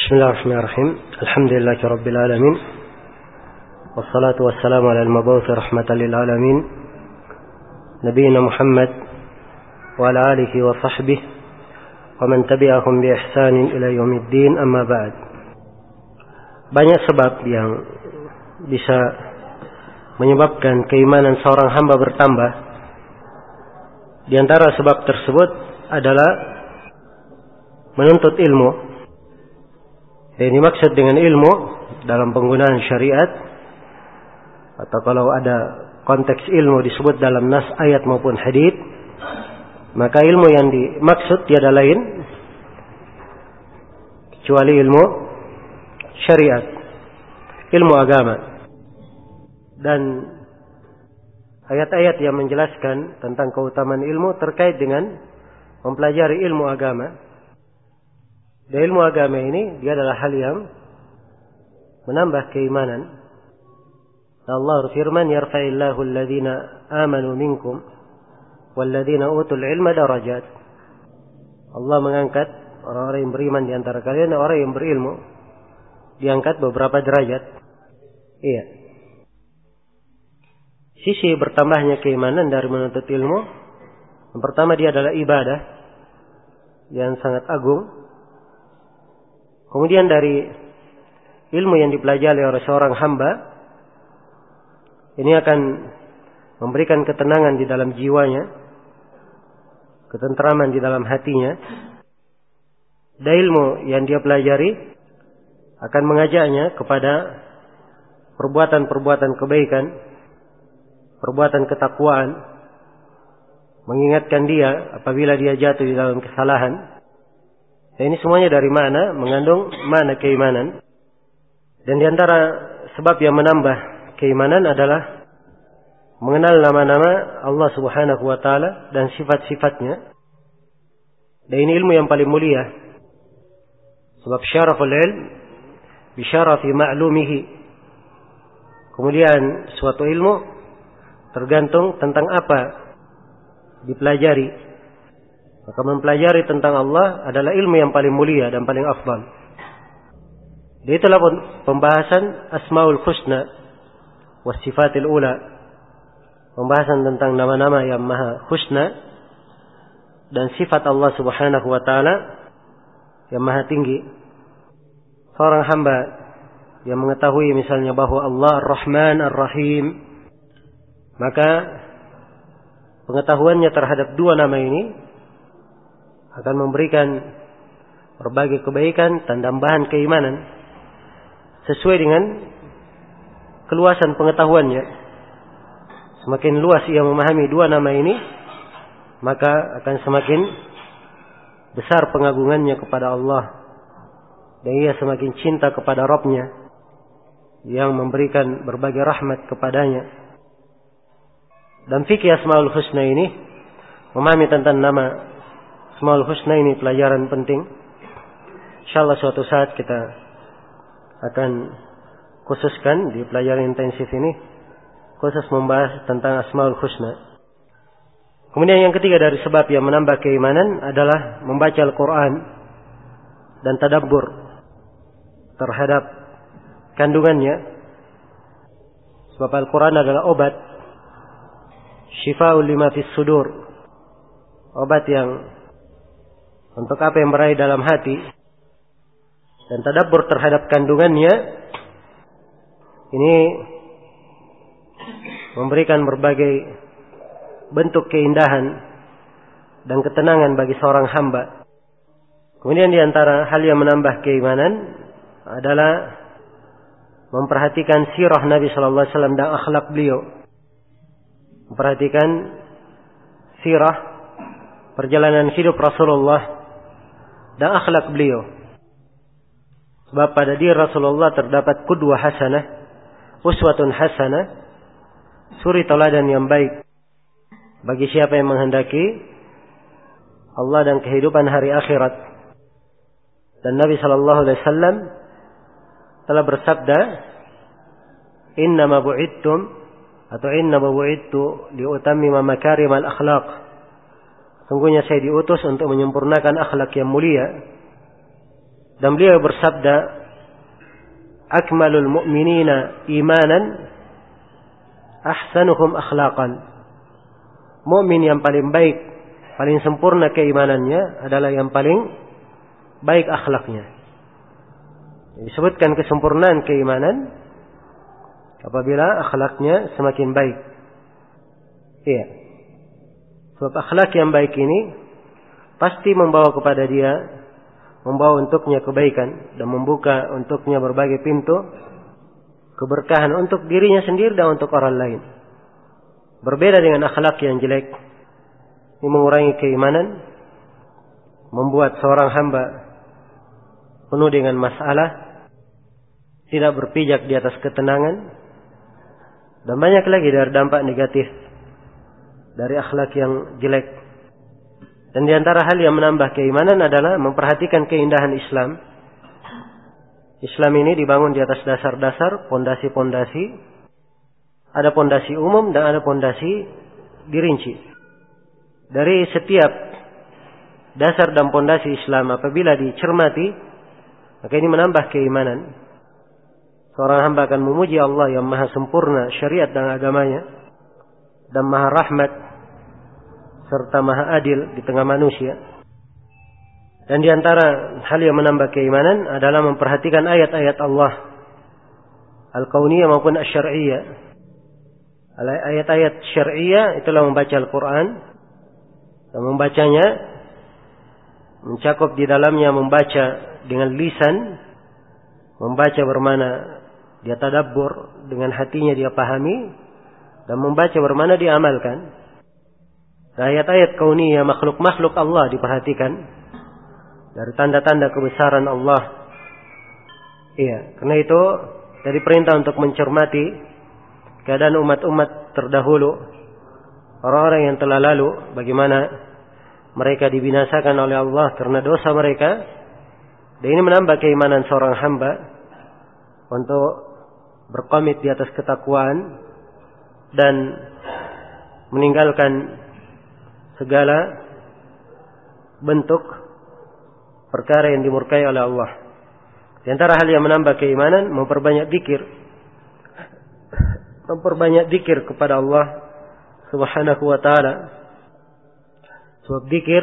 Bismillahirrahmanirrahim. Alhamdulillahirabbil alamin. Wassalatu wassalamu ala al-mab'uts rahmatan lil alamin. Nabiyina Muhammad wa ala alihi wa sahbihi wa man tabi'ahum bi ihsanin ila yaumiddin, amma ba'd. Banyak sebab yang bisa menyebabkan keimanan seorang hamba bertambah. Di antara sebab tersebut adalah menuntut ilmu. Yang dimaksud dengan ilmu dalam penggunaan syariat, atau kalau ada konteks ilmu disebut dalam nas ayat maupun hadits, maka ilmu yang dimaksud tiada lain kecuali ilmu syariat, ilmu agama. Dan ayat-ayat yang menjelaskan tentang keutamaan ilmu terkait dengan mempelajari ilmu agama. Dan ilmu agama ini dia adalah hal yang menambah keimanan. Allah berfirman, yarfa'illahu alladhina amanu minkum walladhina utul ilma darajat. Allah mengangkat orang-orang yang beriman di antara kalian dan orang yang berilmu, diangkat beberapa derajat. Iya. Sisi bertambahnya keimanan dari menuntut ilmu, yang pertama dia adalah ibadah yang sangat agung. Kemudian dari ilmu yang dipelajari oleh seorang hamba, ini akan memberikan ketenangan di dalam jiwanya, ketentraman di dalam hatinya. Dan ilmu yang dia pelajari akan mengajaknya kepada perbuatan-perbuatan kebaikan, perbuatan ketakwaan, mengingatkan dia apabila dia jatuh di dalam kesalahan. Dan ini semuanya dari mana? Mengandung mana keimanan. Dan di antara sebab yang menambah keimanan adalah mengenal nama-nama Allah Subhanahu wa taala dan sifat-sifatnya. Dan ini ilmu yang paling mulia. Sebab syaraful ilm bi syarafi ma'lumihi. Kemudian suatu ilmu tergantung tentang apa dipelajari. Maka mempelajari tentang Allah adalah ilmu yang paling mulia dan paling afdal. Itulah pembahasan Asmaul Husna wa Sifatil Ula. Pembahasan tentang nama-nama yang maha husna dan sifat Allah Subhanahu wa taala yang maha tinggi. Seorang hamba yang mengetahui misalnya bahwa Allah Ar-Rahman Ar-Rahim, maka pengetahuannya terhadap dua nama ini akan memberikan berbagai kebaikan dan tambahan keimanan sesuai dengan keluasan pengetahuannya. Semakin luas ia memahami dua nama ini, maka akan semakin besar pengagungannya kepada Allah, dan ia semakin cinta kepada Rabb-Nya yang memberikan berbagai rahmat kepadanya. Dan fikih Asmaul Husna ini, memahami tentang nama Asmaul Husna ini pelajaran penting. InsyaAllah suatu saat kita akan khususkan di pelajaran intensif ini, khusus membahas tentang Asmaul Husna. Kemudian yang ketiga dari sebab yang menambah keimanan adalah membaca Al-Quran dan tadabbur terhadap kandungannya. Sebab Al-Quran adalah obat, syifa'ul lima fis sudur, obat yang untuk apa yang berada dalam hati. Dan tadabbur terhadap kandungannya ini memberikan berbagai bentuk keindahan dan ketenangan bagi seorang hamba. Kemudian di antara hal yang menambah keimanan adalah memperhatikan sirah Nabi sallallahu alaihi wasallam dan akhlak beliau. Memperhatikan sirah, perjalanan hidup Rasulullah dan akhlak beliau. Sebab pada diri Rasulullah terdapat qudwah hasanah, uswatun hasanah, suri teladan yang baik bagi siapa yang menghendaki Allah dan kehidupan hari akhirat. Dan Nabi sallallahu alaihi wasallam telah bersabda, "Innama bu'idtum atau innama bu'idtu liutammima makarimal akhlaq." Sungguhnya saya diutus untuk menyempurnakan akhlak yang mulia. Dan beliau bersabda, akmalul mu'minina imanan ahsanuhum akhlaqan. Mukmin yang paling baik, paling sempurna keimanannya adalah yang paling baik akhlaknya. Disebutkan kesempurnaan keimanan apabila akhlaknya semakin baik. Iya. Sebab akhlak yang baik ini pasti membawa kepada dia, membawa untuknya kebaikan dan membuka untuknya berbagai pintu keberkahan untuk dirinya sendiri dan untuk orang lain. Berbeda dengan akhlak yang jelek, ini mengurangi keimanan, membuat seorang hamba penuh dengan masalah, tidak berpijak di atas ketenangan, dan banyak lagi dari dampak negatif dari akhlak yang jelek. Dan di antara hal yang menambah keimanan adalah memperhatikan keindahan Islam. Islam ini dibangun di atas dasar-dasar, pondasi-pondasi. Ada pondasi umum dan ada pondasi dirinci. Dari setiap dasar dan pondasi Islam apabila dicermati, maka ini menambah keimanan. Seorang hamba akan memuji Allah yang maha sempurna syariat dan agamanya, dan maha rahmat serta maha adil di tengah manusia. Dan di antara hal yang menambah keimanan adalah memperhatikan ayat-ayat Allah al-kauniyah maupun asy-syar'iyyah. Ayat-ayat syar'iyyah itulah membaca Al-Quran, dan membacanya mencakup di dalamnya membaca dengan lisan, membaca bermana dia tadabbur, dengan hatinya dia pahami, dan membaca bermana dia amalkan. Ayat-ayat kauniyah, makhluk-makhluk Allah diperhatikan dari tanda-tanda kebesaran Allah. Iya, karena itu dari perintah untuk mencermati keadaan umat-umat terdahulu, orang-orang yang telah lalu, bagaimana mereka dibinasakan oleh Allah karena dosa mereka. Dan ini menambah keimanan seorang hamba untuk berkomit di atas ketakwaan dan meninggalkan segala bentuk perkara yang dimurkai oleh Allah. Di antara hal yang menambah keimanan, memperbanyak zikir. Memperbanyak zikir kepada Allah Subhanahu wa ta'ala. Sebab zikir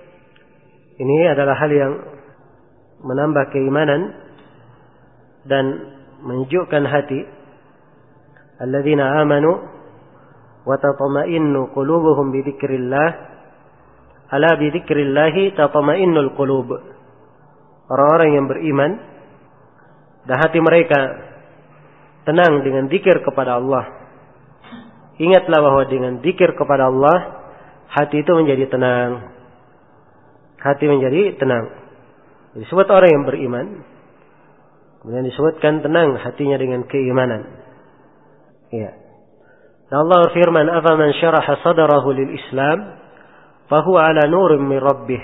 ini adalah hal yang menambah keimanan dan menyejukkan hati. Alladzina amanu wa tatma'innu qulubuhum bi dzikrillah. Ala bi dzikrillah tatma'innul qulub. Orang-orang yang beriman dan hati mereka tenang dengan zikir kepada Allah. Ingatlah bahwa dengan zikir kepada Allah, hati itu menjadi tenang. Hati menjadi tenang. Disebut orang yang beriman, kemudian disebutkan tenang hatinya dengan keimanan. Ya. Allah firman, "Afaman syaraha sadrahu lil Islam, fahuwa ala nurin min rabbih.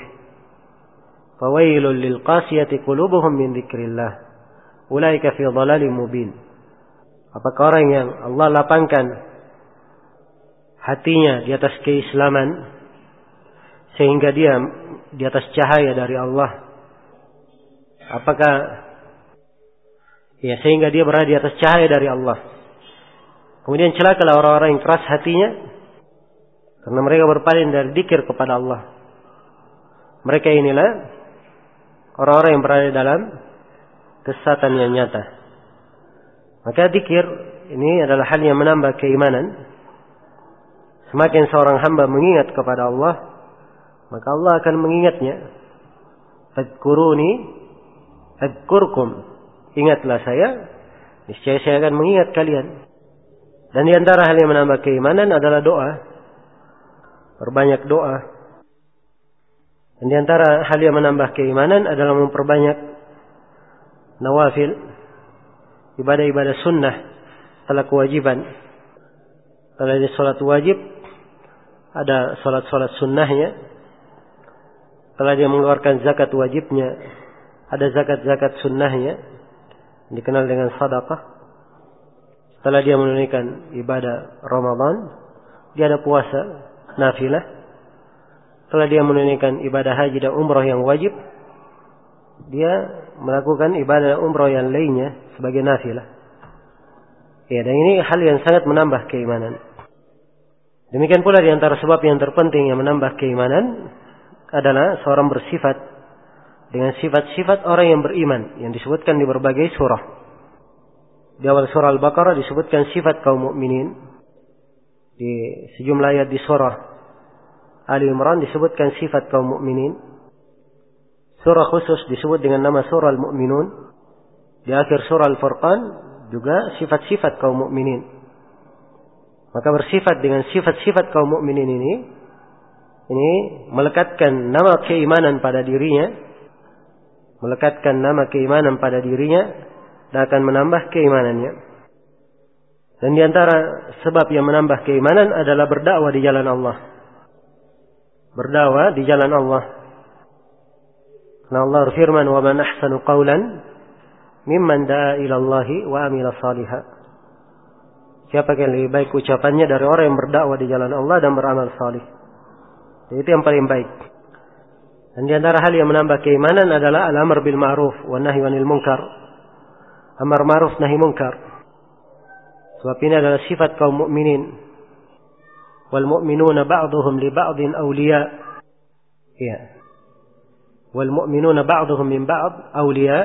Fawailul lil qasiyati qulubuhum min dzikrillah. Ulaika fi dhalalin mubin." Apakah orang yang Allah lapangkan hatinya di atas keislaman sehingga dia di atas cahaya dari Allah? Apakah sehingga dia berada di atas cahaya dari Allah? Kemudian celakalah orang-orang yang keras hatinya karena mereka berpaling dari dzikir kepada Allah. Mereka inilah orang-orang yang berada dalam kesesatan yang nyata. Maka dzikir ini adalah hal yang menambah keimanan. Semakin seorang hamba mengingat kepada Allah, maka Allah akan mengingatnya. Fadhkuruni adzkurkum. Ingatlah saya, niscaya saya akan mengingat kalian. Dan di antara hal yang menambah keimanan adalah doa. Perbanyak doa. Dan di antara hal yang menambah keimanan adalah memperbanyak nawafil, ibadah-ibadah sunnah setelah kewajiban. Setelah ada salat wajib, ada salat-salat sunnahnya. Setelah dia mengeluarkan zakat wajibnya, ada zakat-zakat sunnahnya, dikenal dengan sedekah. Setelah dia menunaikan ibadah Ramadan, dia ada puasa nafilah. Setelah dia menunaikan ibadah haji dan umrah yang wajib, dia melakukan ibadah umrah yang lainnya sebagai nafilah. Ya, dan ini hal yang sangat menambah keimanan. Demikian pula di antara sebab yang terpenting yang menambah keimanan adalah seorang bersifat dengan sifat-sifat orang yang beriman yang disebutkan di berbagai surah. Di awal surah Al-Baqarah disebutkan sifat kaum mukminin. Di sejumlah ayat di surah Ali Imran disebutkan sifat kaum mukminin. Surah khusus disebut dengan nama surah Al-Mu'minun. Di akhir surah Al-Furqan juga sifat-sifat kaum mukminin. Maka bersifat dengan sifat-sifat kaum mukminin ini melekatkan nama keimanan pada dirinya, melekatkan nama keimanan pada dirinya dan akan menambah keimanannya. Dan di antara sebab yang menambah keimanan adalah berdakwah di jalan Allah. Berdakwah di jalan Allah. Karena Allah berfirman, "Wa man ahsanu qawlan mimman da'a ila Allahi wa amila salihah." Siapa yang lebih baik ucapannya dari orang yang berdakwah di jalan Allah dan beramal salih. Itu yang paling baik. Dan di antara hal yang menambah keimanan adalah al-amr bil ma'ruf wa nahy 'anil munkar. Amar ma'ruf nahi munkar. Sebab ini adalah sifat kaum mukminin. Wal mu'minuna ba'dhum li ba'din awliya. Ya. Wal mu'minuna ba'dhum min ba'd awliya.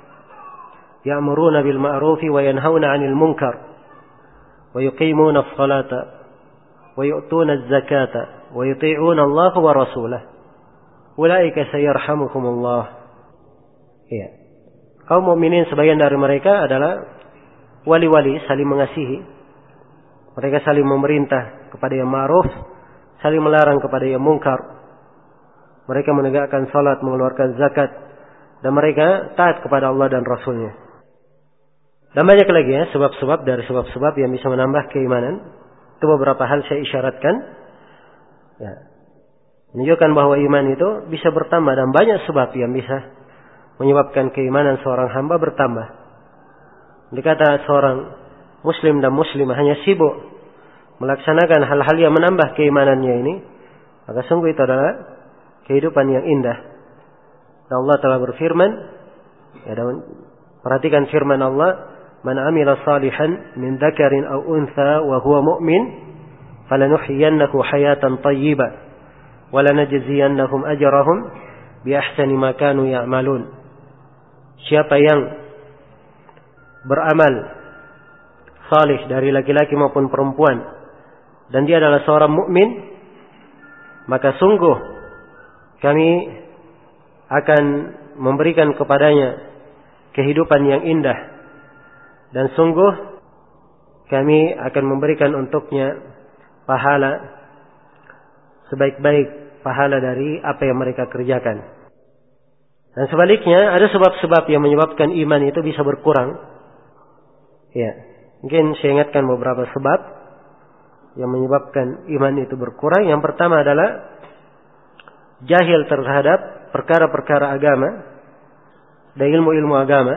Ya'muruna bil ma'ruf wa yanhauna 'anil munkar. Wa yuqimuna as-salata wa yu'tuna az-zakata wa yuti'una Allah wa rasulahu. Ulaika sayarhamuhumullah. Ya. Kaum mukminin sebagian dari mereka adalah wali-wali, saling mengasihi. Mereka saling memerintah kepada yang ma'ruf, saling melarang kepada yang mungkar. Mereka menegakkan salat, mengeluarkan zakat, dan mereka taat kepada Allah dan Rasulnya. Dan banyak lagi ya, sebab-sebab dari sebab-sebab yang bisa menambah keimanan. Itu beberapa hal saya isyaratkan. Ya. Menunjukkan bahwa iman itu bisa bertambah dan banyak sebab yang bisa menyebabkan keimanan seorang hamba bertambah. Dikata seorang muslim dan muslimah hanya sibuk melaksanakan hal-hal yang menambah keimanannya ini, maka sungguh itu adalah kehidupan yang indah. Dan Allah telah berfirman, ya, dan perhatikan firman Allah, "Man 'amila salihan min dzakarin aw untha wa huwa mu'min, falanuhyiyannahu hayatan thayyibah wa lanajziyannahum ajrahum bi ahsani ma kanu ya'malun." Siapa yang beramal salih dari laki-laki maupun perempuan dan dia adalah seorang mukmin, maka sungguh kami akan memberikan kepadanya kehidupan yang indah dan sungguh kami akan memberikan untuknya pahala sebaik-baik pahala dari apa yang mereka kerjakan. Dan sebaliknya ada sebab-sebab yang menyebabkan iman itu bisa berkurang. Ya, mungkin saya ingatkan beberapa sebab yang menyebabkan iman itu berkurang. Yang pertama adalah jahil terhadap perkara-perkara agama dan ilmu-ilmu agama.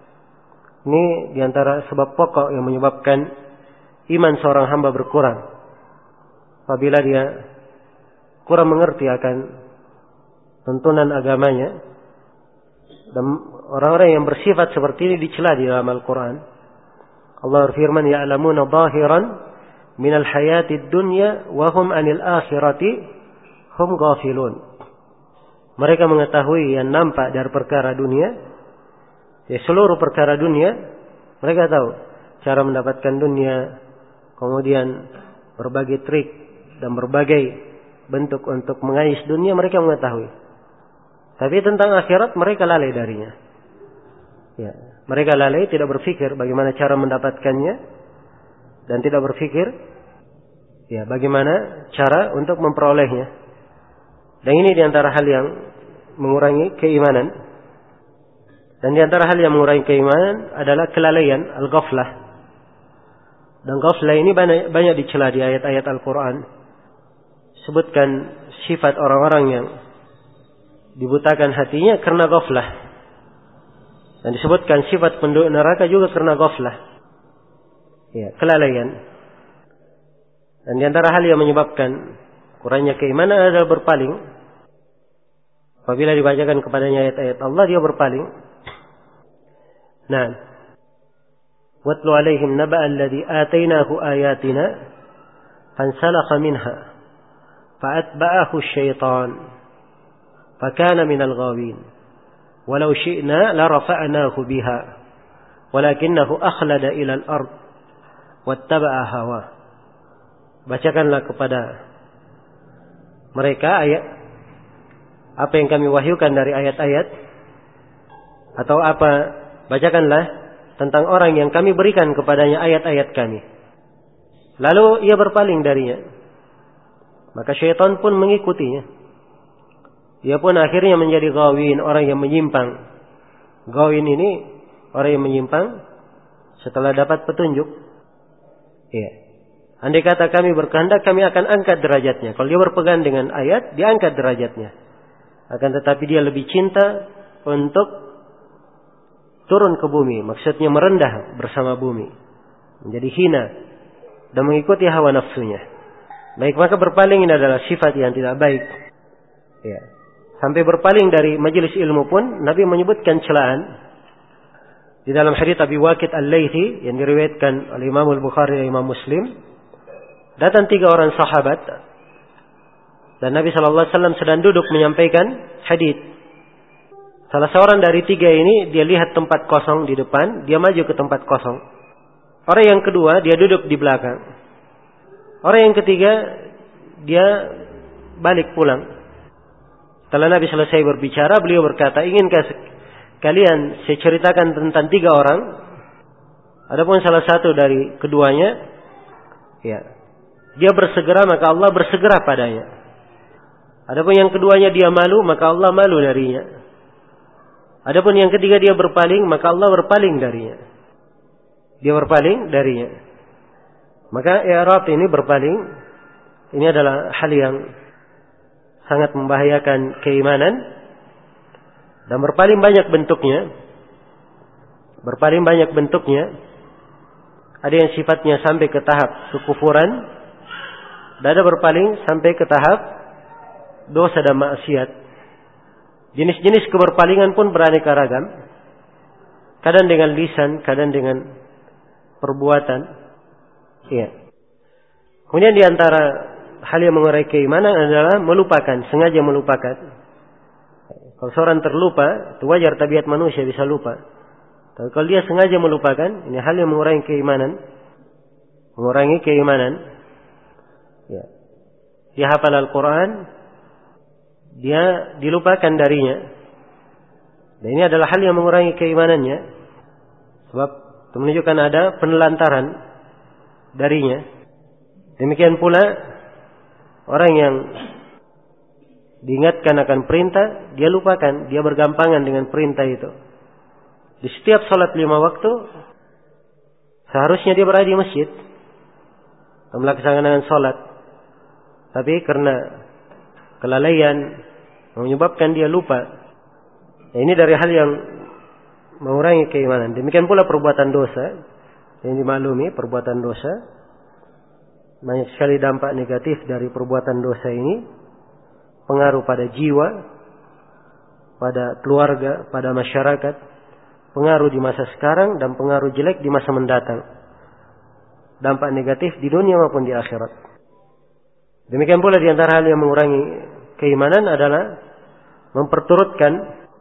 Ini diantara sebab pokok yang menyebabkan iman seorang hamba berkurang. Apabila dia kurang mengerti akan tuntunan agamanya, dan orang-orang yang bersifat seperti ini dicela di dalam Al-Quran. Allah berfirman, "Ya'lamuna zahiran minal hayatid dunya wa hum 'anil akhirati hum ghafilun." Mereka mengetahui yang nampak dari perkara dunia, ya, seluruh perkara dunia mereka tahu cara mendapatkan dunia, kemudian berbagai trik dan berbagai bentuk untuk mengais dunia mereka mengetahui. Tapi tentang akhirat mereka lalai darinya. Ya, mereka lalai, tidak berpikir bagaimana cara mendapatkannya dan tidak berpikir ya bagaimana cara untuk memperolehnya. Dan ini diantara hal yang mengurangi keimanan. Dan diantara hal yang mengurangi keimanan adalah kelalaian, al-ghaflah. Dan ghaflah ini banyak dicela di ayat-ayat Al-Quran. Sebutkan sifat orang-orang yang dibutakan hatinya karena ghaflah. Dan disebutkan sifat penduduk neraka juga karena ghaflah. Ya, kelalaian. Dan di antara hal yang menyebabkan kurangnya keimanan adalah berpaling. Apabila dibacakan kepadanya ayat-ayat Allah, dia berpaling. Nah, watlu alaihim naba'a alladhi atainahu ayatina fansalakha minha fa'atba'ahu asy-syaitan fakana minal ghawin walau syi'na la rafa'nahu biha walakinnahu akhlada ila al-ard wattaba'a hawa. Bacakanlah kepada mereka ayat apa yang kami wahyukan dari ayat-ayat, atau apa, bacakanlah tentang orang yang kami berikan kepadanya ayat-ayat kami. Lalu ia berpaling darinya. Maka syaitan pun mengikutinya. Ia pun akhirnya menjadi ghawin, orang yang menyimpang. Ghawin ini orang yang menyimpang setelah dapat petunjuk. Iya. Andai kata kami berkehendak, kami akan angkat derajatnya. Kalau dia berpegang dengan ayat, dia angkat derajatnya. Akan tetapi dia lebih cinta untuk turun ke bumi. Maksudnya merendah bersama bumi. Menjadi hina. Dan mengikuti hawa nafsunya. Baik, maka berpaling ini adalah sifat yang tidak baik. Ya. Sampai berpaling dari majelis ilmu pun, Nabi menyebutkan celaan. Di dalam hadits Abi Waqid Al-Laythi, yang diriwayatkan oleh Imam Al-Bukhari dan Imam Muslim. Datang 3 orang sahabat. Dan Nabi SAW sedang duduk menyampaikan hadits. Salah seorang dari 3 ini, dia lihat tempat kosong di depan, dia maju ke tempat kosong. Orang yang kedua, dia duduk di belakang. Orang yang ketiga, dia balik pulang. Setelah Nabi selesai berbicara, beliau berkata, inginkah kalian saya ceritakan tentang 3 orang? Adapun salah satu dari keduanya, ya, dia bersegera, maka Allah bersegera padanya. Adapun yang keduanya dia malu, maka Allah malu darinya. Adapun yang ketiga dia berpaling, maka Allah berpaling darinya. Dia berpaling darinya. Maka i'rab ini berpaling, ini adalah hal yang sangat membahayakan keimanan. Dan berpaling banyak bentuknya. Berpaling banyak bentuknya. Ada yang sifatnya sampai ke tahap kekufuran. Dan ada berpaling sampai ke tahap dosa dan maksiat. Jenis-jenis keberpalingan pun beraneka ragam. Kadang dengan lisan, kadang dengan perbuatan. Iya. Kemudian di antara hal yang mengurai keimanan adalah melupakan, sengaja melupakan. Kalau seorang terlupa, itu wajar, tabiat manusia bisa lupa. Tapi kalau dia sengaja melupakan, ini hal yang mengurangi keimanan. Mengurangi keimanan. Ya. Dia hafal Al-Quran, dia dilupakan darinya. Dan ini adalah hal yang mengurangi keimanannya. Sebab itu menunjukkan ada penelantaran darinya. Demikian pula orang yang diingatkan akan perintah, dia lupakan, dia bergampangan dengan perintah itu. Di setiap salat 5 waktu, seharusnya dia berada di masjid dan melaksanakan salat. Tapi karena kelalaian menyebabkan dia lupa. Nah, ini dari hal yang mengurangi keimanan. Demikian pula perbuatan dosa. Yang dimaklumi, perbuatan dosa. Banyak sekali dampak negatif dari perbuatan dosa ini. Pengaruh pada jiwa, pada keluarga, pada masyarakat. Pengaruh di masa sekarang dan pengaruh jelek di masa mendatang. Dampak negatif di dunia maupun di akhirat. Demikian pula di antara hal yang mengurangi keimanan adalah memperturutkan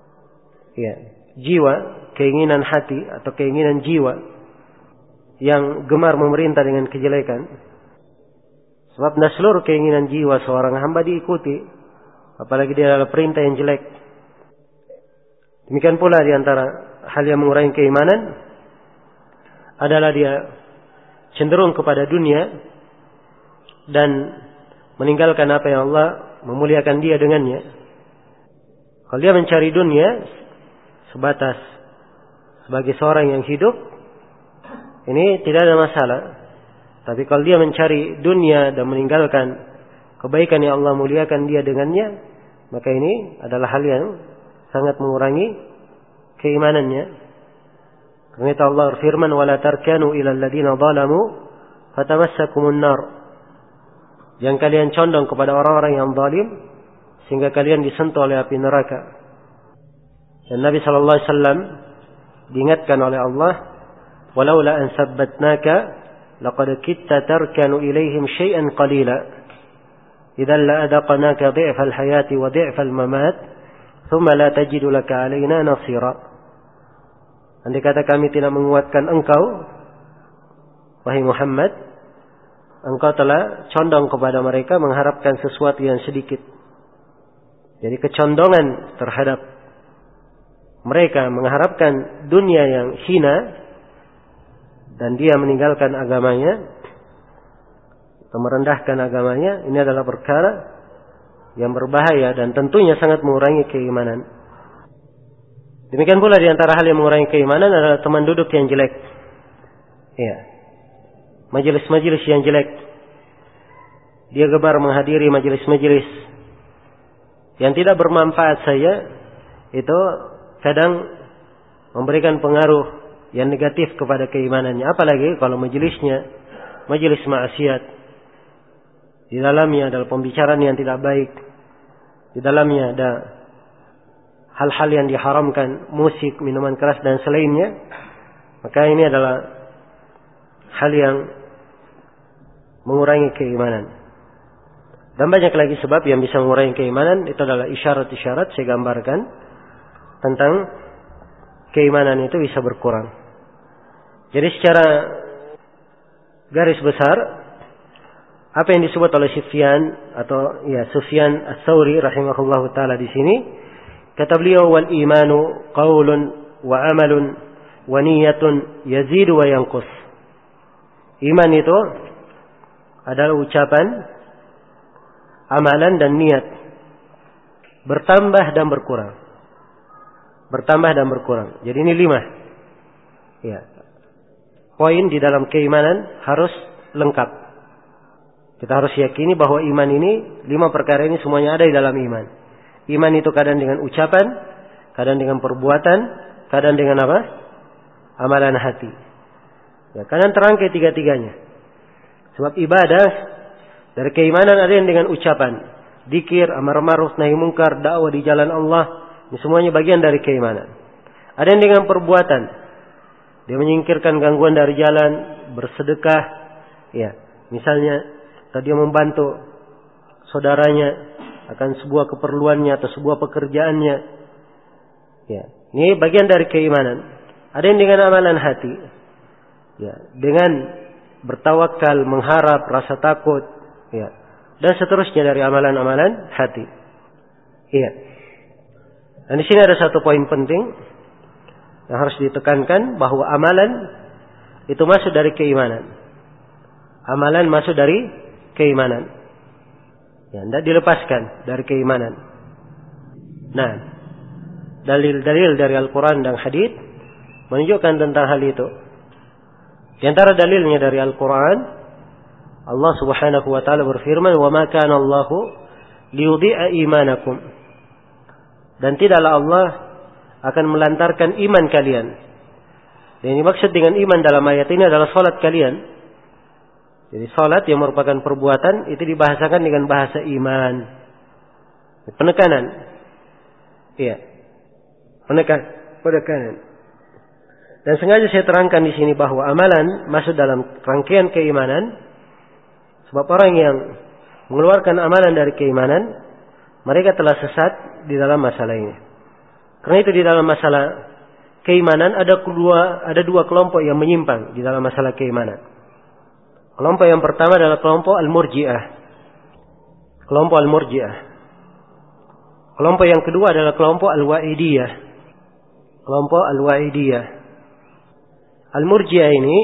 jiwa, keinginan hati atau keinginan jiwa yang gemar memerintah dengan kejelekan. Sebab seluruh keinginan jiwa seorang hamba diikuti, apalagi dia adalah perintah yang jelek. Demikian pula di antara hal yang mengurangi keimanan adalah dia cenderung kepada dunia dan meninggalkan apa yang Allah memuliakan dia dengannya. Kalau dia mencari dunia sebatas sebagai seorang yang hidup, ini tidak ada masalah. Tapi kalau dia mencari dunia dan meninggalkan kebaikan yang Allah muliakan dia dengannya, maka ini adalah hal yang sangat mengurangi keimanannya. Karena itu Allah berfirman, "Wala tarkanu ilal ladzina zalamu fatamassakumun nar." Yang kalian condong kepada orang-orang yang zalim sehingga kalian disentuh oleh api neraka. Dan Nabi sallallahu alaihi wasallam diingatkan oleh Allah, walaula an sabbatnaka laqad kitta tarkanu ilaihim syai'an qalila idzan la adaqnaka dhi'fal hayati wa dhi'fal mamat thumma la tajidu laka alaina nasira. Andai kata kami tidak menguatkan engkau, wahai Muhammad, engkau telah condong kepada mereka mengharapkan sesuatu yang sedikit. Jadi kecondongan terhadap mereka mengharapkan dunia yang hina dan dia meninggalkan agamanya atau merendahkan agamanya, ini adalah perkara yang berbahaya dan tentunya sangat mengurangi keimanan. Demikian pula di antara hal yang mengurangi keimanan adalah teman duduk yang jelek. Ya. Majelis-majelis yang jelek. Dia gemar menghadiri majelis-majelis yang tidak bermanfaat saja, itu kadang memberikan pengaruh yang negatif kepada keimanannya. Apalagi kalau majelisnya majelis maksiat. Di dalamnya adalah pembicaraan yang tidak baik. Di dalamnya ada hal-hal yang diharamkan, musik, minuman keras dan selainnya. Maka ini adalah hal yang mengurangi keimanan. Dan banyak lagi sebab yang bisa mengurangi keimanan. Itu adalah isyarat-isyarat saya gambarkan tentang keimanan itu bisa berkurang. Jadi secara garis besar, apa yang disebut oleh Sufyan Ats-Tsauri rahimahullahu taala di sini, kata beliau, wal imanu qaulun wa amalun wa niyatun yazidu wa yanqus. Iman itu adalah ucapan, amalan dan niat, bertambah dan berkurang. Bertambah dan berkurang. Jadi ini 5. Ya. Poin di dalam keimanan harus lengkap. Kita harus yakini bahwa iman ini, 5 perkara ini semuanya ada di dalam iman. Iman itu kadang dengan ucapan, kadang dengan perbuatan, kadang dengan apa? Amalan hati. Ya, kadang terangkai 3-tiganya. Sebab ibadah dari keimanan ada yang dengan ucapan, dzikir, amar ma'ruf nahi munkar, dakwah di jalan Allah, ini semuanya bagian dari keimanan. Ada yang dengan perbuatan, dia menyingkirkan gangguan dari jalan, bersedekah, ya, misalnya dia membantu saudaranya akan sebuah keperluannya atau sebuah pekerjaannya. Ya, ini bagian dari keimanan. Ada yang dengan amalan hati, ya, dengan bertawakal, mengharap, rasa takut, ya, dan seterusnya dari amalan-amalan hati. Iya. Dan di sini ada satu poin penting yang harus ditekankan, bahwa amalan itu masuk dari keimanan. Amalan masuk dari keimanan. Ya, tidak dilepaskan dari keimanan. Nah, dalil-dalil dari Al-Quran dan Hadits menunjukkan tentang hal itu. Di antara dalilnya dari Al-Quran, Allah Subhanahu wa taala berfirman, "Wa ma kana Allahu liyudhi'a imanakum." Dan tidaklah Allah akan melantarkan iman kalian. Dan ini maksud dengan iman dalam ayat ini adalah salat kalian. Jadi salat yang merupakan perbuatan itu dibahasakan dengan bahasa iman. Penekanan. Iya. Penekanan. Dan sengaja saya terangkan di sini bahwa amalan masuk dalam rangkaian keimanan. Sebab orang yang mengeluarkan amalan dari keimanan, mereka telah sesat di dalam masalah ini. Karena itu di dalam masalah keimanan ada dua kelompok yang menyimpang di dalam masalah keimanan. Kelompok yang pertama adalah kelompok Al-Murji'ah. Kelompok Al-Murji'ah. Kelompok yang kedua adalah kelompok Al-Wa'idiyah. Kelompok Al-Wa'idiyah. Al-Murji'ah ini,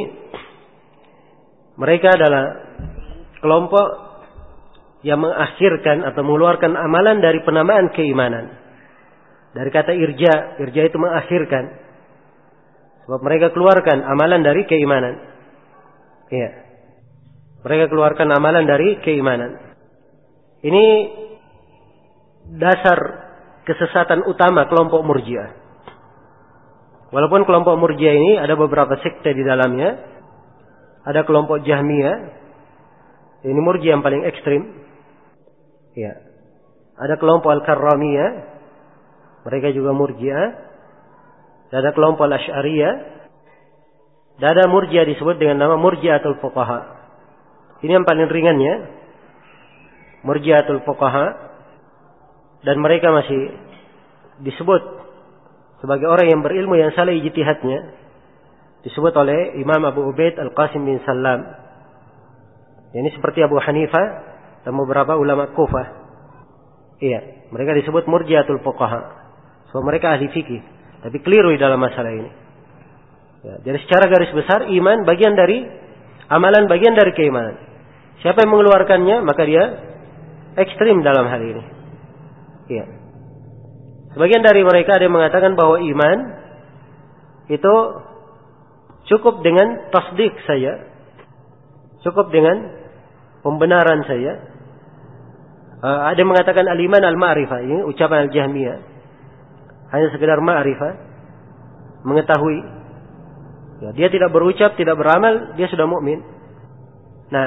mereka adalah kelompok yang mengakhirkan atau mengeluarkan amalan dari penamaan keimanan. Dari kata irja, irja itu mengakhirkan. Sebab mereka keluarkan amalan dari keimanan. Iya. Mereka keluarkan amalan dari keimanan. Ini dasar kesesatan utama kelompok Murji'ah. Walaupun kelompok Murji'ah ini ada beberapa sekte di dalamnya. Ada kelompok Jahmiyah. Ini Murji'ah yang paling ekstrim. Ya. Ada kelompok Al-Karramiyah. Mereka juga Murji'ah. dan ada kelompok Asy'ariyah, dan ada Murji'ah disebut dengan nama Murji'atul Fuqaha. Ini yang paling ringannya, Murji'atul Fuqaha, dan mereka masih disebut sebagai orang yang berilmu yang saleh ijtihadnya, disebut oleh Imam Abu Ubaid Al-Qasim bin Sallam. Ini seperti Abu Hanifah dan beberapa ulama Kufah. Iya, mereka disebut Murji'atul Fuqaha. Sebab mereka ahli fikih, tapi keliru di dalam masalah ini. Ya, jadi secara garis besar iman bagian dari amalan, bagian dari keimanan. Siapa yang mengeluarkannya maka dia ekstrim dalam hal ini. Iya. Sebagian dari mereka ada yang mengatakan bahwa iman itu cukup dengan tasdik saja, cukup dengan pembenaran saja. Ada yang mengatakan al-iman al-ma'rifah, ini ucapan al-Jahmiyah, hanya sekedar ma'rifah, mengetahui. Ya, dia tidak berucap, tidak beramal, dia sudah mukmin. Nah,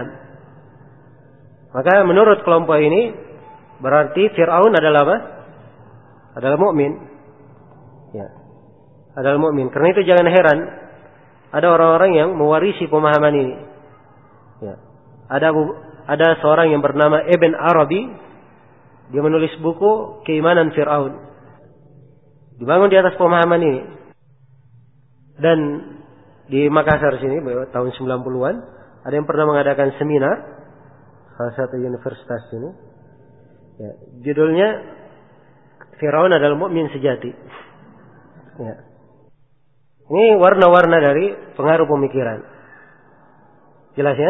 maka menurut kelompok ini berarti Fir'aun adalah apa? Adalah mukmin. Ya, adalah mukmin. Karena itu jangan heran ada orang-orang yang mewarisi pemahaman ini. Ya, ada seorang yang bernama Ibn Arabi, dia menulis buku Keimanan Fir'aun. Dibangun di atas pemahaman ini. Dan di Makassar sini tahun 90-an ada yang pernah mengadakan seminar salah satu universitas ini. Ya, judulnya Firaun adalah mukmin sejati. Ya. Ini warna-warna dari pengaruh pemikiran. Jelas ya?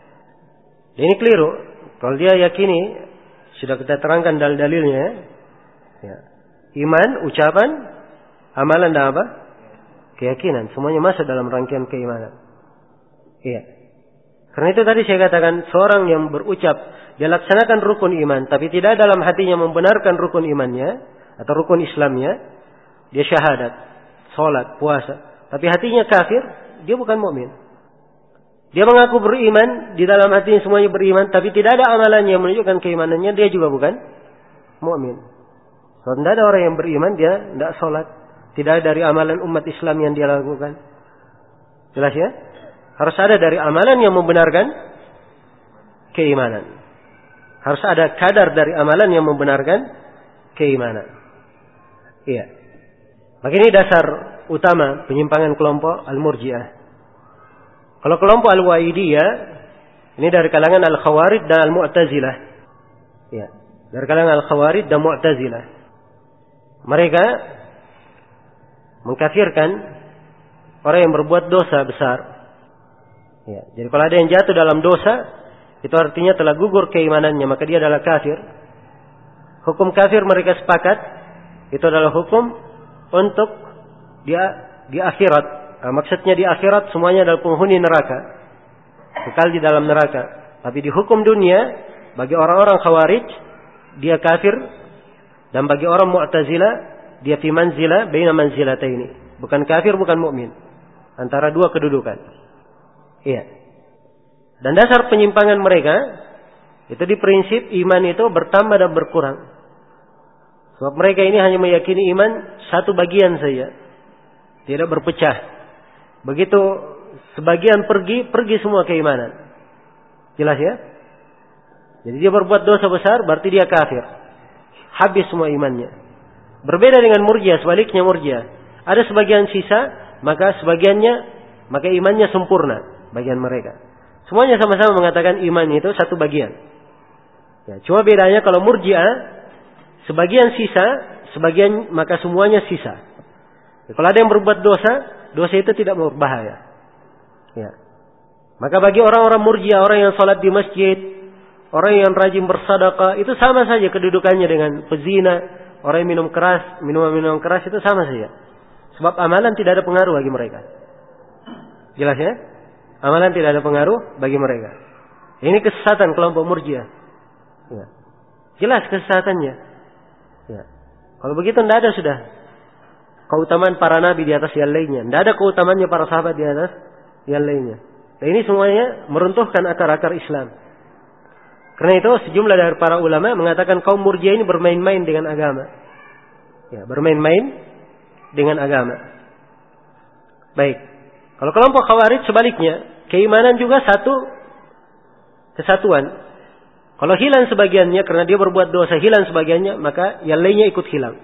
Ini keliru. Kalau dia yakini, sudah kita terangkan dalil-dalilnya. Ya. Iman, ucapan, amalan dan apa? Keyakinan. Semuanya masuk dalam rangkaian keimanan. Iya. Karena itu tadi saya katakan, seorang yang berucap, dia laksanakan rukun iman, tapi tidak dalam hatinya membenarkan rukun imannya, atau rukun Islamnya, dia syahadat, sholat, puasa, tapi hatinya kafir, dia bukan mukmin. Dia mengaku beriman, di dalam hatinya semuanya beriman, tapi tidak ada amalannya yang menunjukkan keimanannya, dia juga bukan mukmin. So, tidak ada orang yang beriman, dia tidak sholat, tidak ada dari amalan umat Islam yang dia lakukan. Jelas ya? Harus ada dari amalan yang membenarkan keimanan. Harus ada kadar dari amalan yang membenarkan keimanan. Iya. Maka ini dasar utama penyimpangan kelompok Al-Murji'ah. Kalau kelompok Al-Wa'idiyah, ini dari kalangan Al-Khawarid dan Al-Mu'tazilah. Iya. Dari kalangan Al-Khawarid dan Mu'tazilah. Mereka mengkafirkan orang yang berbuat dosa besar. Ya, jadi kalau ada yang jatuh dalam dosa, itu artinya telah gugur keimanannya, maka dia adalah kafir. Hukum kafir mereka sepakat, itu adalah hukum untuk dia di akhirat. Nah, maksudnya di akhirat semuanya adalah penghuni neraka, kekal di dalam neraka. Tapi di hukum dunia, bagi orang-orang Khawarij, dia kafir, dan bagi orang Mu'tazilah, dia fi manzilah baina manzilataini. Bukan kafir, bukan mukmin. Antara dua kedudukan. Iya. Dan dasar penyimpangan mereka itu di prinsip iman itu bertambah dan berkurang. Sebab mereka ini hanya meyakini iman satu bagian saja, tidak berpecah. Begitu sebagian pergi semua keimanan. Jelas ya? Jadi dia berbuat dosa besar berarti dia kafir. Habis semua imannya. Berbeda dengan Murji'ah, sebaliknya Murji'ah. Ada sebagian sisa, maka imannya sempurna. Bagian mereka. Semuanya sama-sama mengatakan iman itu satu bagian. Ya, cuma bedanya kalau Murji'ah sebagian sisa, sebagian maka semuanya sisa. Ya, kalau ada yang berbuat dosa itu tidak berbahaya. Ya. Maka bagi orang-orang Murji'ah, orang yang salat di masjid, orang yang rajin bersedekah, itu sama saja kedudukannya dengan pezina, orang yang minum keras, minuman keras itu sama saja. Sebab amalan tidak ada pengaruh bagi mereka. Jelas ya? Amalan tidak ada pengaruh bagi mereka. Ini kesesatan kelompok Murji'ah. Ya. Jelas kesesatannya. Ya. Kalau begitu tidak ada sudah keutamaan para nabi di atas yang lainnya. Tidak ada keutamaannya para sahabat di atas yang lainnya. Dan ini semuanya meruntuhkan akar-akar Islam. Karena itu sejumlah dari para ulama mengatakan kaum Murji'ah ini bermain-main dengan agama. Ya, bermain-main dengan agama. Baik. Kalau kelompok Khawarij sebaliknya, keimanan juga satu kesatuan. Kalau hilang sebagiannya karena dia berbuat dosa, hilang sebagiannya, maka yang lainnya ikut hilang.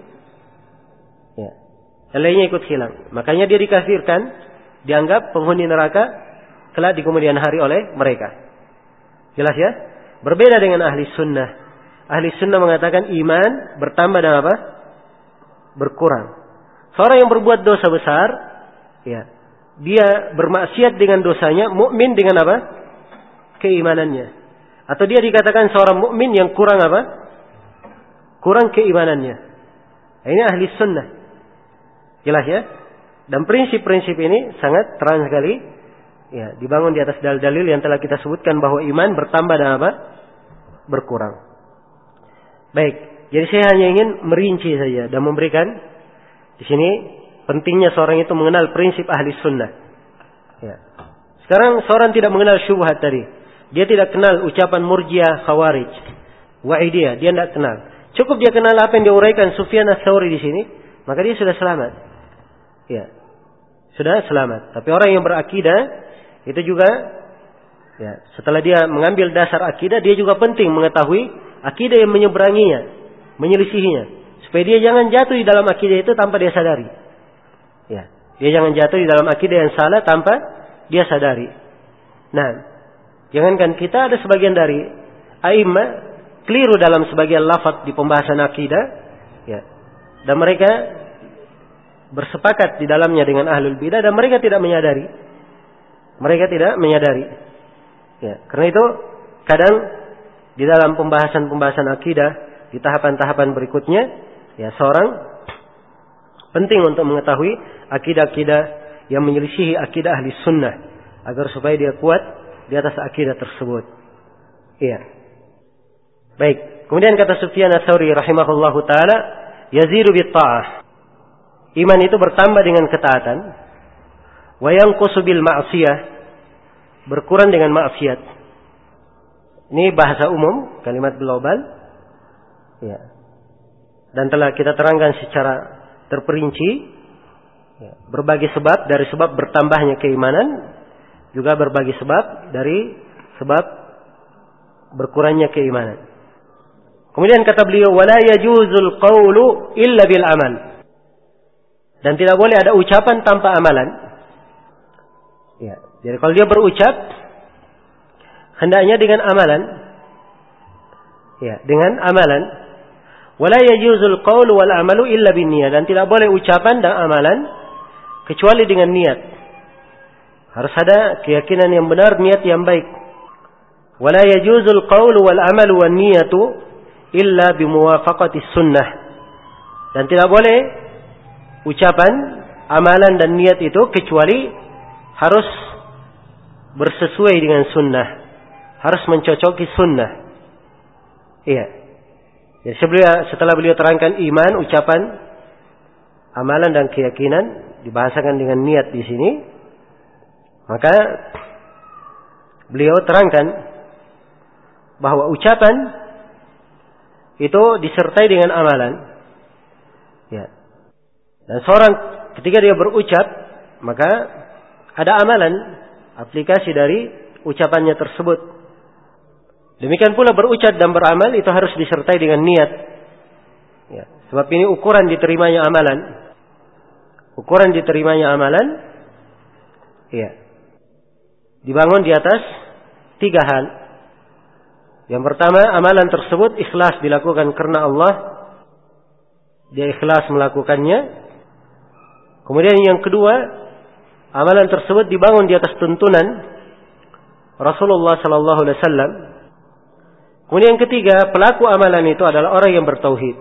Ya. Yang lainnya ikut hilang. Makanya dia dikafirkan, dianggap penghuni neraka kelak di kemudian hari oleh mereka. Jelas ya? Berbeda dengan ahli sunnah. Ahli sunnah mengatakan iman bertambah dan apa? Berkurang. Seorang yang berbuat dosa besar, ya, dia bermaksiat dengan dosanya, mukmin dengan apa? Keimanannya. Atau dia dikatakan seorang mukmin yang kurang apa? Kurang keimanannya. Ini ahli sunnah. Jelas ya? Dan prinsip-prinsip ini sangat terang sekali. Ya, dibangun di atas dalil-dalil yang telah kita sebutkan bahwa iman bertambah dan apa? Berkurang. Baik, jadi saya hanya ingin merinci saja dan memberikan di sini pentingnya seorang itu mengenal prinsip ahli sunnah. Ya. Sekarang seorang tidak mengenal syubhat tadi. Dia tidak kenal ucapan Murji'ah, Khawarij, Wa'idiyah. Dia tidak kenal. Cukup dia kenal apa yang diuraikan Sufyan Ats-Tsauri di sini, maka dia sudah selamat. Ya, sudah selamat. Tapi orang yang berakidah itu juga, ya, setelah dia mengambil dasar akidah, dia juga penting mengetahui akidah yang menyeberanginya, menyelisihinya, supaya dia jangan jatuh di dalam akidah itu tanpa dia sadari. Ya, dia jangan jatuh di dalam akidah yang salah tanpa dia sadari. Nah, jangankan kita, ada sebagian dari a'immah keliru dalam sebagian lafaz di pembahasan akidah, ya, dan mereka bersepakat di dalamnya dengan ahlul bidah dan mereka tidak menyadari. Mereka tidak menyadari. Ya, karena itu kadang di dalam pembahasan akidah di tahapan-tahapan berikutnya, ya, seorang penting untuk mengetahui akidah-akidah yang menyelisihi akidah ahli sunnah agar supaya dia kuat di atas akidah tersebut. Iya. Baik. Kemudian kata Sufyan Ats-Tsauri rahimahullahu taala, yazidu bit ta'ah. Iman itu bertambah dengan ketaatan. Wa yanqusu bil ma'siyah. Berkurang dengan maksiat. Ini bahasa umum, kalimat global. Ya. Dan telah kita terangkan secara terperinci, ya, berbagai sebab dari sebab bertambahnya keimanan, juga berbagai sebab dari sebab berkurangnya keimanan. Kemudian kata beliau, wala yajuzul qawlu illa bil amal. Dan tidak boleh ada ucapan tanpa amalan. Ya, jadi kalau dia berucap, hendaknya dengan amalan. Ya, dengan amalan. Wala yajuzul qawlu wal amalu illa bin niyah. Dan tidak boleh ucapan dan amalan kecuali dengan niat. Harus ada keyakinan yang benar, niat yang baik. Wala yajuzul qawlu wal amalu wan niyatu illa bimuwafaqati sunnah. Dan tidak boleh ucapan, amalan dan niat itu kecuali harus bersesuai dengan sunnah. Harus mencocoki sunnah. Iya. Ya, setelah beliau terangkan iman, ucapan, amalan dan keyakinan dibahasakan dengan niat di sini, maka beliau terangkan bahwa ucapan itu disertai dengan amalan. Ya. Dan seorang ketika dia berucap, maka ada amalan, aplikasi dari ucapannya tersebut. Demikian pula berucap dan beramal itu harus disertai dengan niat. Ya. Sebab ini ukuran diterimanya amalan. Ukuran diterimanya amalan, ya, dibangun di atas 3 hal. Yang pertama, amalan tersebut ikhlas dilakukan karena Allah. Dia ikhlas melakukannya. Kemudian yang kedua, amalan tersebut dibangun di atas tuntunan Rasulullah sallallahu alaihi wasallam. Kemudian yang ketiga, pelaku amalan itu adalah orang yang bertauhid.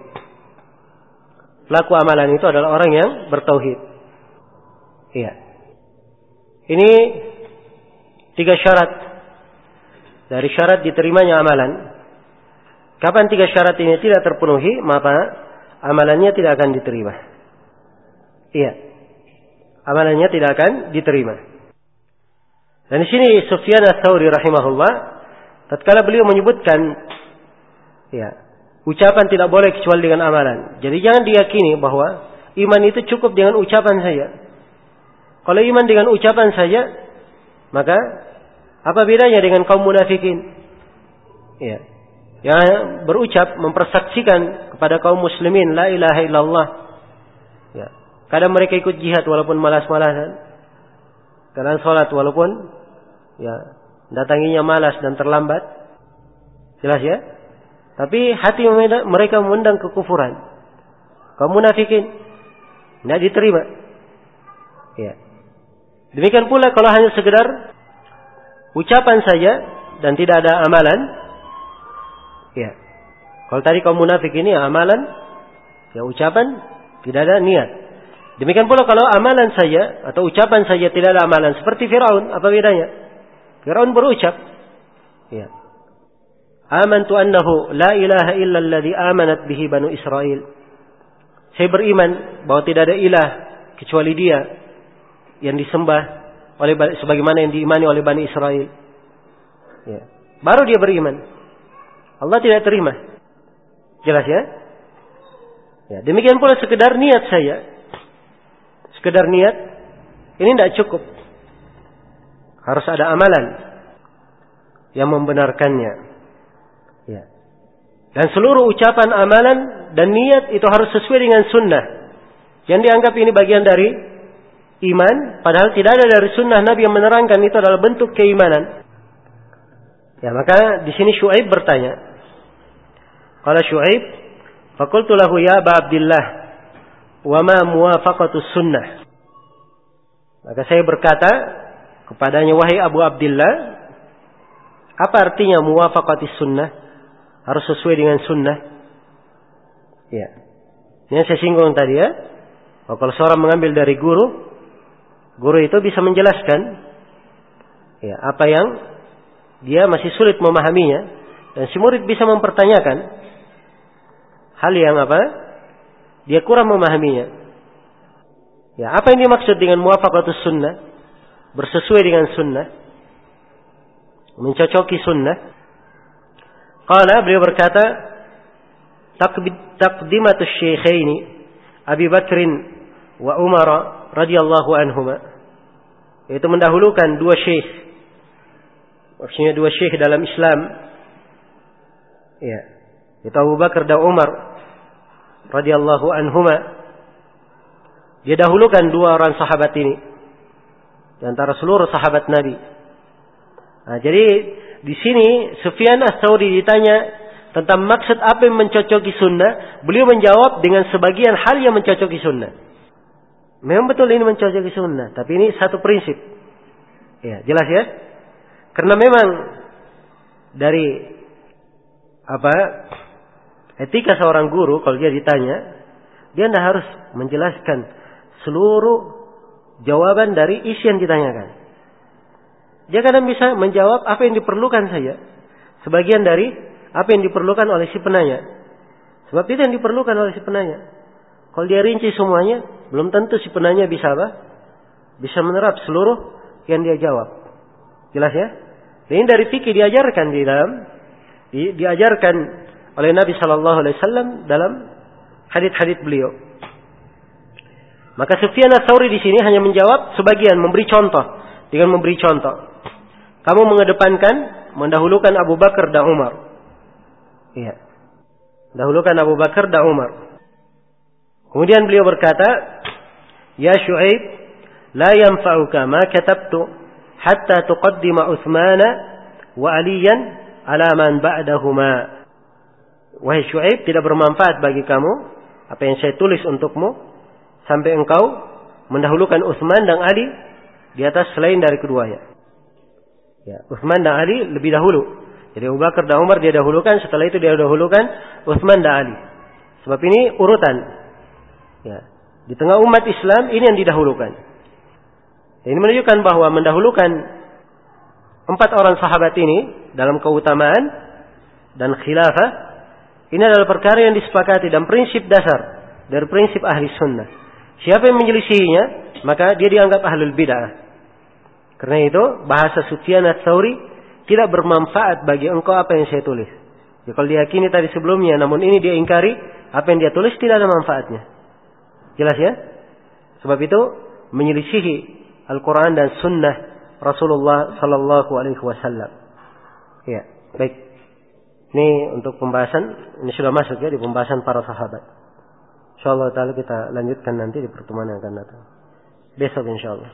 Pelaku amalan itu adalah orang yang bertauhid. Iya. Ini 3 syarat dari syarat diterimanya amalan. Kapan 3 syarat ini tidak terpenuhi, maka amalannya tidak akan diterima. Iya. Amalannya tidak akan diterima. Dan di sini Sufyan Ats-Tsauri rahimahullah, tatkala beliau menyebutkan, ya, ucapan tidak boleh kecuali dengan amalan. Jadi jangan diyakini bahwa iman itu cukup dengan ucapan saja. Kalau iman dengan ucapan saja, maka apa bedanya dengan kaum munafikin? Ya. Yang berucap mempersaksikan kepada kaum muslimin la ilaha illallah. Ya. Kadang mereka ikut jihad walaupun malas-malasan. Kadang salat walaupun ya datanginya malas dan terlambat. Jelas ya? Tapi hati mereka memandang kekufuran. Kaum munafikin tidak diterima. Ya. Demikian pula kalau hanya sekedar ucapan saja dan tidak ada amalan. Ya. Kalau tadi kaum munafik ini amalan, ya ucapan, tidak ada niat. Demikian pula kalau amalan saja atau ucapan saja tidak ada amalan, seperti Firaun, apa bedanya? Firaun berucap, ya. Amantu annahu la ilaha illa alladhi amanat bihi banu Israel. Saya beriman bahwa tidak ada ilah kecuali Dia yang disembah oleh sebagaimana yang diimani oleh Bani Israel. Ya. Baru dia beriman. Allah tidak terima. Jelas ya? Ya, demikian pula sekedar niat saya. Sekedar niat ini tidak cukup. Harus ada amalan yang membenarkannya. Ya. Dan seluruh ucapan, amalan dan niat itu harus sesuai dengan sunnah. Yang dianggap ini bagian dari iman, padahal tidak ada dari sunnah Nabi yang menerangkan itu adalah bentuk keimanan. Ya, maka di sini Syuaib bertanya. Qala Syuaib, faqultu lahu ya Aba Abdillah, wa ma muwafaqatus sunnah. Maka saya berkata kepadanya, wahai Abu Abdillah, apa artinya muwafaqatis sunnah? Harus sesuai dengan sunnah. Ya. Ini yang saya singgung tadi ya. Kalau seorang mengambil dari guru itu bisa menjelaskan ya, apa yang dia masih sulit memahaminya, dan si murid bisa mempertanyakan hal yang apa dia kurang memahaminya. Ya, apa yang dimaksud dengan muwafaqatus sunnah? Bersesuai dengan sunnah, mencocoki sunnah. Qala, beliau berkata, taqdimatus syaikhaini Abi Bakrin wa Umar radhiyallahu anhuma, yaitu mendahulukan dua syekh. Maksudnya dua syekh dalam Islam. Ya, itu Abu Bakar dan Umar radhiyallahu anhuma. Dia dahulukan dua orang sahabat ini di antara seluruh sahabat Nabi. Nah, jadi di sini Sufyan Ats-Tsauri ditanya tentang maksud apa yang mencocoki sunnah. Beliau menjawab dengan sebagian hal yang mencocoki sunnah. Memang betul ini mencocoki sunnah, tapi ini satu prinsip. Ya, jelas ya? Karena memang dari etika seorang guru, kalau dia ditanya, dia tidak harus menjelaskan seluruh jawaban dari isi yang ditanyakan. Dia kadang bisa menjawab apa yang diperlukan saja, sebagian dari apa yang diperlukan oleh si penanya. Sebab itu yang diperlukan oleh si penanya. Kalau dia rinci semuanya, belum tentu si penanya bisa bisa menerap seluruh yang dia jawab. Jelas ya? Ini dari fikih diajarkan diajarkan oleh Nabi Shallallahu Alaihi Wasallam dalam hadits-hadits beliau. Maka Sufyan Ats-Tsauri di sini hanya menjawab sebagian, memberi contoh dengan memberi contoh. Kamu mendahulukan Abu Bakar dan Umar. Iya. Dahulukan Abu Bakar dan Umar. Kemudian beliau berkata, ya Syuaib, la yanfa'uka ma katabtu hatta tuqaddima Utsmana wa Aliyan ala man ba'dahuma. Wahai Syuaib, tidak bermanfaat bagi kamu apa yang saya tulis untukmu sampai engkau mendahulukan Utsman dan Ali di atas selain dari keduanya. Ya, Utsman dan Ali lebih dahulu. Jadi Abu Bakar dan Umar dia dahulukan, setelah itu dia dahulukan Utsman dan Ali. Sebab ini urutan. Ya, di tengah umat Islam ini yang didahulukan. Ini menunjukkan bahwa mendahulukan 4 orang sahabat ini dalam keutamaan dan khilafah ini adalah perkara yang disepakati dan prinsip dasar dari prinsip ahli sunnah. Siapa yang menyelisihinya, maka dia dianggap ahlul bid'ah. Karena itu bahasa Sufyan Ats-Tsauri tidak bermanfaat bagi engkau apa yang saya tulis. Ya, kalau diyakini tadi sebelumnya, namun ini dia ingkari, apa yang dia tulis tidak ada manfaatnya. Jelas ya? Sebab itu menyelisihi Al-Quran dan Sunnah Rasulullah Sallallahu Alaihi Wasallam. Ya, baik. Ini untuk pembahasan, ini sudah masuk ya di pembahasan para sahabat. InsyaAllah ta'ala kita lanjutkan nanti di pertemuan yang akan datang. Besok insyaAllah.